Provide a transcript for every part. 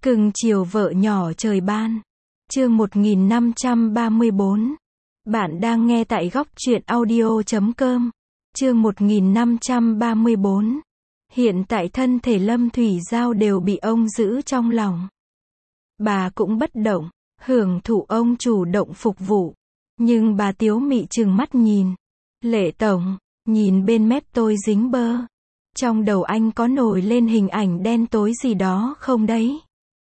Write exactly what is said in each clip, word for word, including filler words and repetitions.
Cưng chiều vợ nhỏ trời ban. Chương một nghìn năm trăm ba mươi bốn. Bạn đang nghe tại góc truyện audio chấm com. Chương một nghìn năm trăm ba mươi bốn. Hiện tại thân thể Lâm Thủy Giao đều bị ông giữ trong lòng. Bà cũng bất động, hưởng thụ ông chủ động phục vụ. Nhưng bà tiếu mị trừng mắt nhìn. Lệ tổng, nhìn bên mép tôi dính bơ. Trong đầu anh có nổi lên hình ảnh đen tối gì đó không đấy?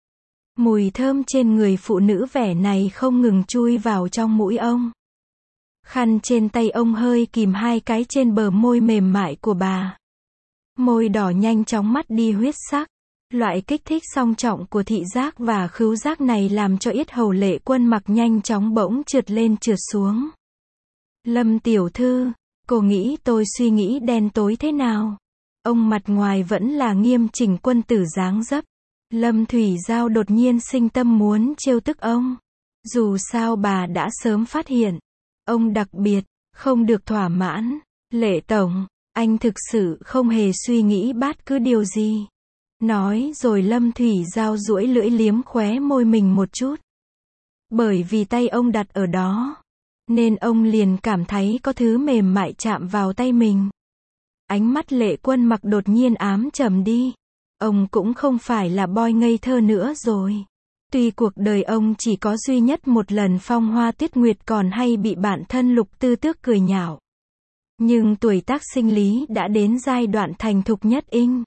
Mùi thơm trên người phụ nữ vẻ này không ngừng chui vào trong mũi ông. Khăn trên tay ông hơi kìm hai cái trên bờ môi mềm mại của bà. Môi đỏ nhanh chóng mất đi huyết sắc. Loại kích thích song trọng của thị giác và khứu giác này làm cho yết hầu Lệ Quân Mặc nhanh chóng bỗng trượt lên trượt xuống. Lâm tiểu thư, cô nghĩ tôi suy nghĩ đen tối thế nào? Ông mặt ngoài vẫn là nghiêm chỉnh quân tử dáng dấp. Lâm Thủy Giao đột nhiên sinh tâm muốn trêu tức ông. Dù sao bà đã sớm phát hiện. Ông đặc biệt, không được thỏa mãn. Lệ tổng, anh thực sự không hề suy nghĩ bát cứ điều gì. Nói rồi Lâm Thủy Giao duỗi lưỡi liếm khóe môi mình một chút. Bởi vì tay ông đặt ở đó, nên ông liền cảm thấy có thứ mềm mại chạm vào tay mình. Ánh mắt Lệ Quân Mặc đột nhiên ám trầm đi. Ông cũng không phải là boy ngây thơ nữa rồi. Tuy cuộc đời ông chỉ có duy nhất một lần phong hoa tuyết nguyệt còn hay bị bản thân Lục Tư Tước cười nhạo. Nhưng tuổi tác sinh lý đã đến giai đoạn thành thục nhất inh.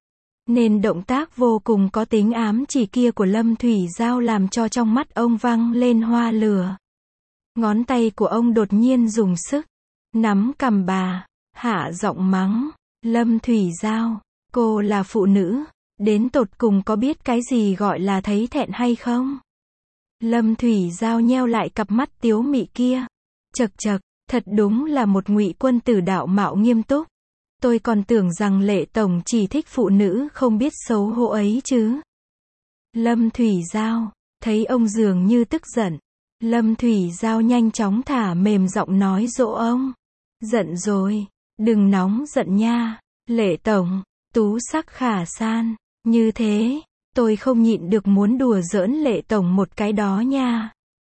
Nên động tác vô cùng có tính ám chỉ kia của Lâm Thủy Giao làm cho trong mắt ông văng lên hoa lửa. Ngón tay của ông đột nhiên dùng sức, nắm cằm bà, hạ giọng mắng. Lâm Thủy Giao, cô là phụ nữ, đến tột cùng có biết cái gì gọi là thấy thẹn hay không? Lâm Thủy Giao nheo lại cặp mắt tiếu mị kia. Chậc chậc, thật đúng là một ngụy quân tử đạo mạo nghiêm túc. Tôi còn tưởng rằng Lệ tổng chỉ thích phụ nữ không biết xấu hổ ấy chứ. Lâm Thủy Giao, thấy ông dường như tức giận. Lâm Thủy Giao nhanh chóng thả mềm giọng nói dỗ ông. Giận rồi, đừng nóng giận nha. Lệ tổng, tú sắc khả san, như thế, tôi không nhịn được muốn đùa giỡn Lệ tổng một cái đó nha.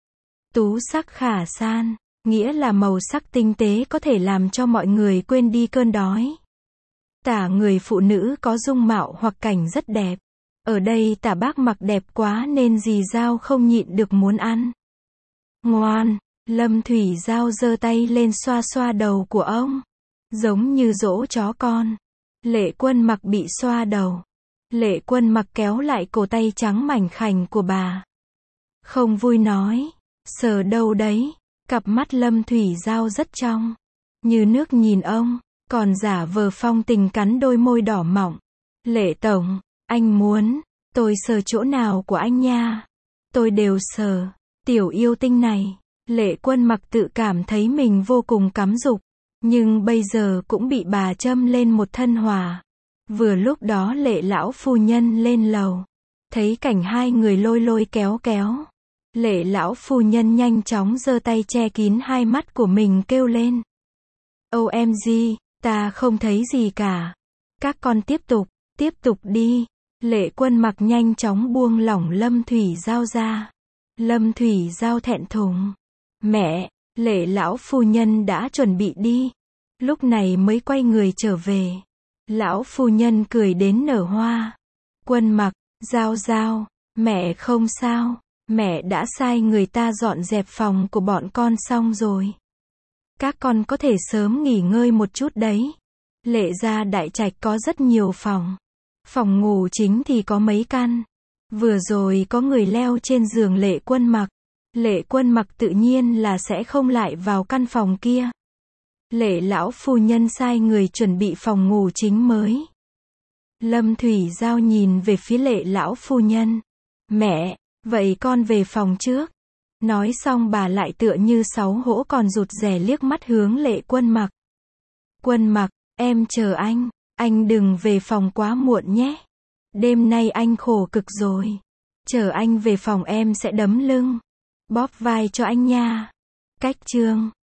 Tú sắc khả san, nghĩa là màu sắc tinh tế có thể làm cho mọi người quên đi cơn đói. Tả người phụ nữ có dung mạo hoặc cảnh rất đẹp. Ở đây tả bác Mặc đẹp quá nên dì Giao không nhịn được muốn ăn. Ngoan, Lâm Thủy Giao giơ tay lên xoa xoa đầu của ông. Giống như dỗ chó con. Lệ Quân Mặc bị xoa đầu. Lệ Quân Mặc kéo lại cổ tay trắng mảnh khảnh của bà. Không vui nói. Sờ đâu đấy. Cặp mắt Lâm Thủy Giao rất trong. Như nước nhìn ông. Còn giả vờ phong tình cắn đôi môi đỏ mọng. Lệ tổng, anh muốn, tôi sờ chỗ nào của anh nha. Tôi đều sờ. Tiểu yêu tinh này. Lệ Quân Mặc tự cảm thấy mình vô cùng cắm dục. Nhưng bây giờ cũng bị bà châm lên một thân hỏa. Vừa lúc đó Lệ lão phu nhân lên lầu. Thấy cảnh hai người lôi lôi kéo kéo. Lệ lão phu nhân nhanh chóng giơ tay che kín hai mắt của mình kêu lên. ô em giê, ta không thấy gì cả. Các con tiếp tục, tiếp tục đi. Lệ Quân Mặc nhanh chóng buông lỏng Lâm Thủy Giao ra. Lâm Thủy Giao thẹn thùng. Mẹ, Lệ lão phu nhân đã chuẩn bị đi. Lúc này mới quay người trở về. Lão phu nhân cười đến nở hoa. Quân Mặc, Giao Giao, mẹ không sao. Mẹ đã sai người ta dọn dẹp phòng của bọn con xong rồi. Các con có thể sớm nghỉ ngơi một chút đấy. Lệ gia đại trạch có rất nhiều phòng. Phòng ngủ chính thì có mấy căn. Vừa rồi có người leo trên giường Lệ Quân Mặc. Lệ Quân Mặc tự nhiên là sẽ không lại vào căn phòng kia. Lệ lão phu nhân sai người chuẩn bị phòng ngủ chính mới. Lâm Thủy Giao nhìn về phía Lệ lão phu nhân. Mẹ, vậy con về phòng trước. Nói xong bà lại tựa như xấu hổ còn rụt rè liếc mắt hướng Lệ Quân Mặc. Quân Mặc, em chờ anh, anh đừng về phòng quá muộn nhé. Đêm nay anh khổ cực rồi. Chờ anh về phòng em sẽ đấm lưng, bóp vai cho anh nha. Cách chương